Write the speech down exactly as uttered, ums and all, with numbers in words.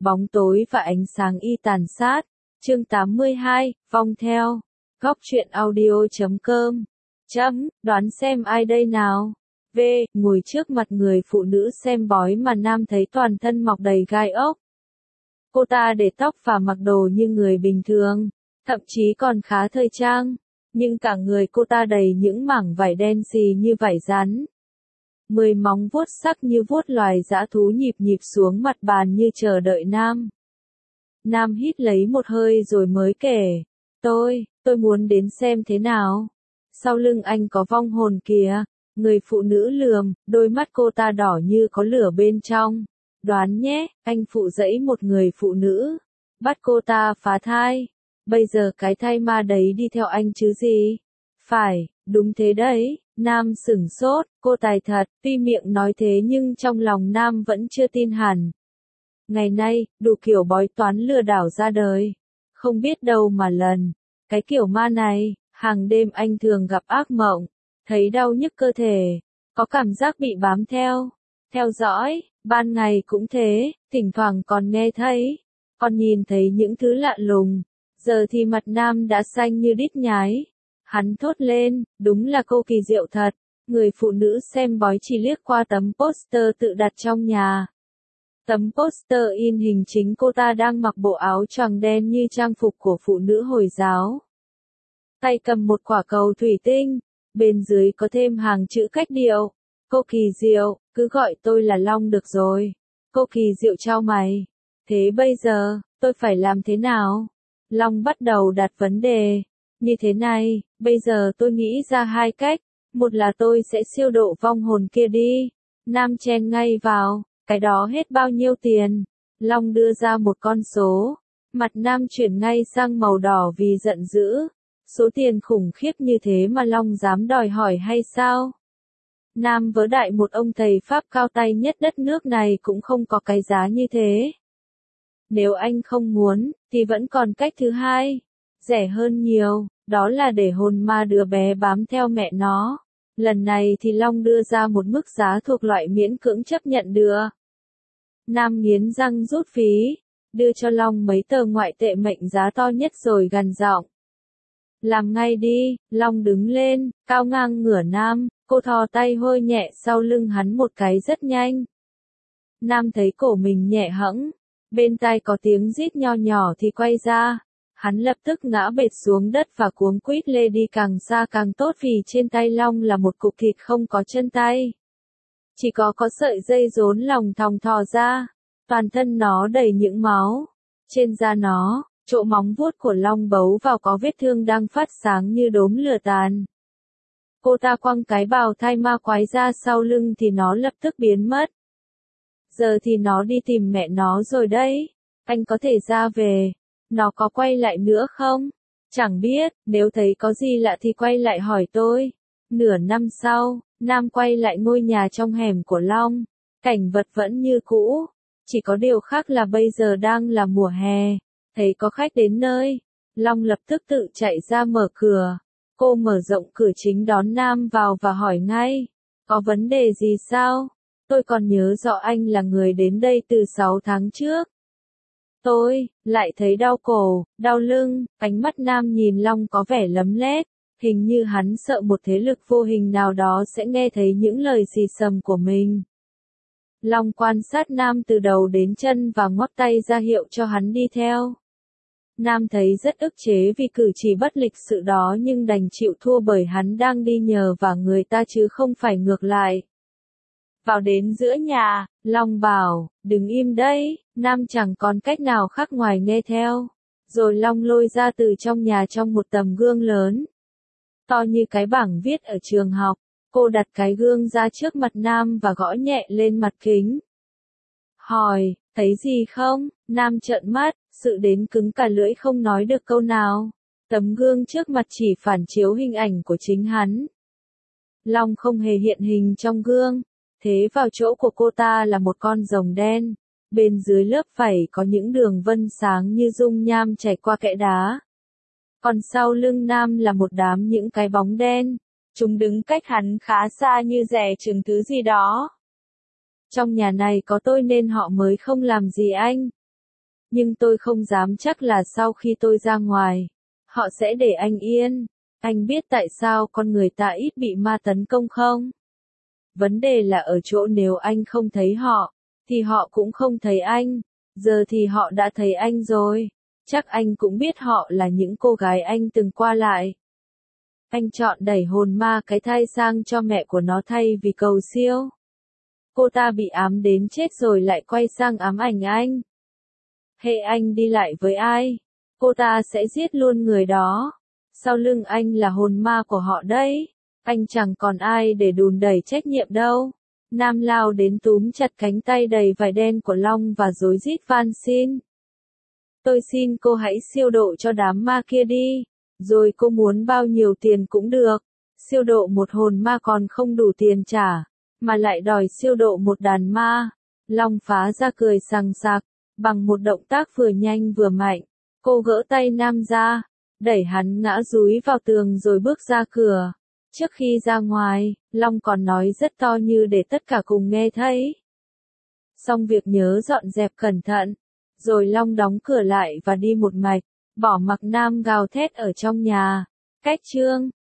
bóng tối và ánh sáng y tàn sát. Chương tám mươi hai, vong theo. Góc truyện audio chấm com. Chấm, đoán xem ai đây nào? V, ngồi trước mặt người phụ nữ xem bói mà Nam thấy toàn thân mọc đầy gai ốc. Cô ta để tóc và mặc đồ như người bình thường, thậm chí còn khá thời trang, nhưng cả người cô ta đầy những mảng vải đen xì như vải rắn. Mười móng vuốt sắc như vuốt loài dã thú nhịp nhịp xuống mặt bàn như chờ đợi Nam. Nam hít lấy một hơi rồi mới kể, tôi, tôi muốn đến xem thế nào. Sau lưng anh có vong hồn kìa. Người phụ nữ lườm, đôi mắt cô ta đỏ như có lửa bên trong. Đoán nhé, anh phụ dẫy một người phụ nữ, bắt cô ta phá thai. Bây giờ cái thai ma đấy đi theo anh chứ gì? Phải, đúng thế đấy. Nam sửng sốt, cô tài thật, tuy miệng nói thế nhưng trong lòng Nam vẫn chưa tin hẳn. Ngày nay, đủ kiểu bói toán lừa đảo ra đời. Không biết đâu mà lần. Cái kiểu ma này, hàng đêm anh thường gặp ác mộng. Thấy đau nhức cơ thể, có cảm giác bị bám theo, theo dõi, ban ngày cũng thế, thỉnh thoảng còn nghe thấy, còn nhìn thấy những thứ lạ lùng. Giờ thì mặt Nam đã xanh như đít nhái. Hắn thốt lên, đúng là cô kỳ diệu thật. Người phụ nữ xem bói chỉ liếc qua tấm poster tự đặt trong nhà. Tấm poster in hình chính cô ta đang mặc bộ áo choàng đen như trang phục của phụ nữ Hồi giáo. Tay cầm một quả cầu thủy tinh. Bên dưới có thêm hàng chữ cách điệu. Cô kỳ diệu, cứ gọi tôi là Long được rồi. Cô kỳ diệu chau mày. Thế bây giờ, tôi phải làm thế nào? Long bắt đầu đặt vấn đề. Như thế này, bây giờ tôi nghĩ ra hai cách. Một là tôi sẽ siêu độ vong hồn kia đi. Nam chen ngay vào, cái đó hết bao nhiêu tiền? Long đưa ra một con số. Mặt Nam chuyển ngay sang màu đỏ vì giận dữ. Số tiền khủng khiếp như thế mà Long dám đòi hỏi hay sao? Nam vớ đại một ông thầy Pháp cao tay nhất đất nước này cũng không có cái giá như thế. Nếu anh không muốn, thì vẫn còn cách thứ hai. Rẻ hơn nhiều, đó là để hồn ma đứa bé bám theo mẹ nó. Lần này thì Long đưa ra một mức giá thuộc loại miễn cưỡng chấp nhận được. Nam nghiến răng rút phí, đưa cho Long mấy tờ ngoại tệ mệnh giá to nhất rồi gằn giọng. Làm ngay đi. Long đứng lên, cao ngang ngửa Nam, cô thò tay hôi nhẹ sau lưng hắn một cái rất nhanh. Nam thấy cổ mình nhẹ hẫng, bên tai có tiếng rít nho nhỏ thì quay ra. Hắn lập tức ngã bệt xuống đất và cuống quýt lê đi càng xa càng tốt vì trên tay Long là một cục thịt không có chân tay. Chỉ có có sợi dây rốn lòng thòng thò ra, toàn thân nó đầy những máu. Trên da nó, chỗ móng vuốt của Long bấu vào có vết thương đang phát sáng như đốm lửa tàn. Cô ta quăng cái bào thai ma quái ra sau lưng thì nó lập tức biến mất. Giờ thì nó đi tìm mẹ nó rồi đấy. Anh có thể ra về. Nó có quay lại nữa không? Chẳng biết, nếu thấy có gì lạ thì quay lại hỏi tôi. Nửa năm sau, Nam quay lại ngôi nhà trong hẻm của Long. Cảnh vật vẫn như cũ. Chỉ có điều khác là bây giờ đang là mùa hè. Thấy có khách đến nơi, Long lập tức tự chạy ra mở cửa. Cô mở rộng cửa chính đón Nam vào và hỏi ngay. Có vấn đề gì sao? Tôi còn nhớ rõ anh là người đến đây từ sáu tháng trước. Tôi, lại thấy đau cổ, đau lưng, ánh mắt Nam nhìn Long có vẻ lấm lét. Hình như hắn sợ một thế lực vô hình nào đó sẽ nghe thấy những lời xì xầm của mình. Long quan sát Nam từ đầu đến chân và ngoắc tay ra hiệu cho hắn đi theo. Nam thấy rất ức chế vì cử chỉ bất lịch sự đó nhưng đành chịu thua bởi hắn đang đi nhờ vả người ta chứ không phải ngược lại. Vào đến giữa nhà, Long bảo, đừng im đấy. Nam chẳng còn cách nào khác ngoài nghe theo. Rồi Long lôi ra từ trong nhà trong một tấm gương lớn, to như cái bảng viết ở trường học. Cô đặt cái gương ra trước mặt Nam và gõ nhẹ lên mặt kính. Hỏi, thấy gì không? Nam trợn mắt, sự đến cứng cả lưỡi không nói được câu nào. Tấm gương trước mặt chỉ phản chiếu hình ảnh của chính hắn. Long không hề hiện hình trong gương. Thế vào chỗ của cô ta là một con rồng đen. Bên dưới lớp vảy có những đường vân sáng như dung nham chảy qua kẽ đá. Còn sau lưng Nam là một đám những cái bóng đen. Chúng đứng cách hắn khá xa như dè chừng thứ gì đó. Trong nhà này có tôi nên họ mới không làm gì anh. Nhưng tôi không dám chắc là sau khi tôi ra ngoài, họ sẽ để anh yên. Anh biết tại sao con người ta ít bị ma tấn công không? Vấn đề là ở chỗ nếu anh không thấy họ, thì họ cũng không thấy anh. Giờ thì họ đã thấy anh rồi. Chắc anh cũng biết họ là những cô gái anh từng qua lại. Anh chọn đẩy hồn ma cái thai sang cho mẹ của nó thay vì cầu siêu. Cô ta bị ám đến chết rồi lại quay sang ám ảnh anh. Hệ anh đi lại với ai, cô ta sẽ giết luôn người đó. Sau lưng anh là hồn ma của họ đấy. Anh chẳng còn ai để đùn đẩy trách nhiệm đâu. Nam lao đến túm chặt cánh tay đầy vải đen của Long và rối rít van xin. Tôi xin cô hãy siêu độ cho đám ma kia đi. Rồi cô muốn bao nhiêu tiền cũng được. Siêu độ một hồn ma còn không đủ tiền trả, mà lại đòi siêu độ một đàn ma. Long phá ra cười sằng sặc. Bằng một động tác vừa nhanh vừa mạnh, cô gỡ tay Nam ra, đẩy hắn ngã dúi vào tường rồi bước ra cửa. Trước khi ra ngoài, Long còn nói rất to như để tất cả cùng nghe thấy. Xong việc nhớ dọn dẹp cẩn thận. Rồi Long đóng cửa lại và đi một mạch, bỏ mặc Nam gào thét ở trong nhà. Cách chương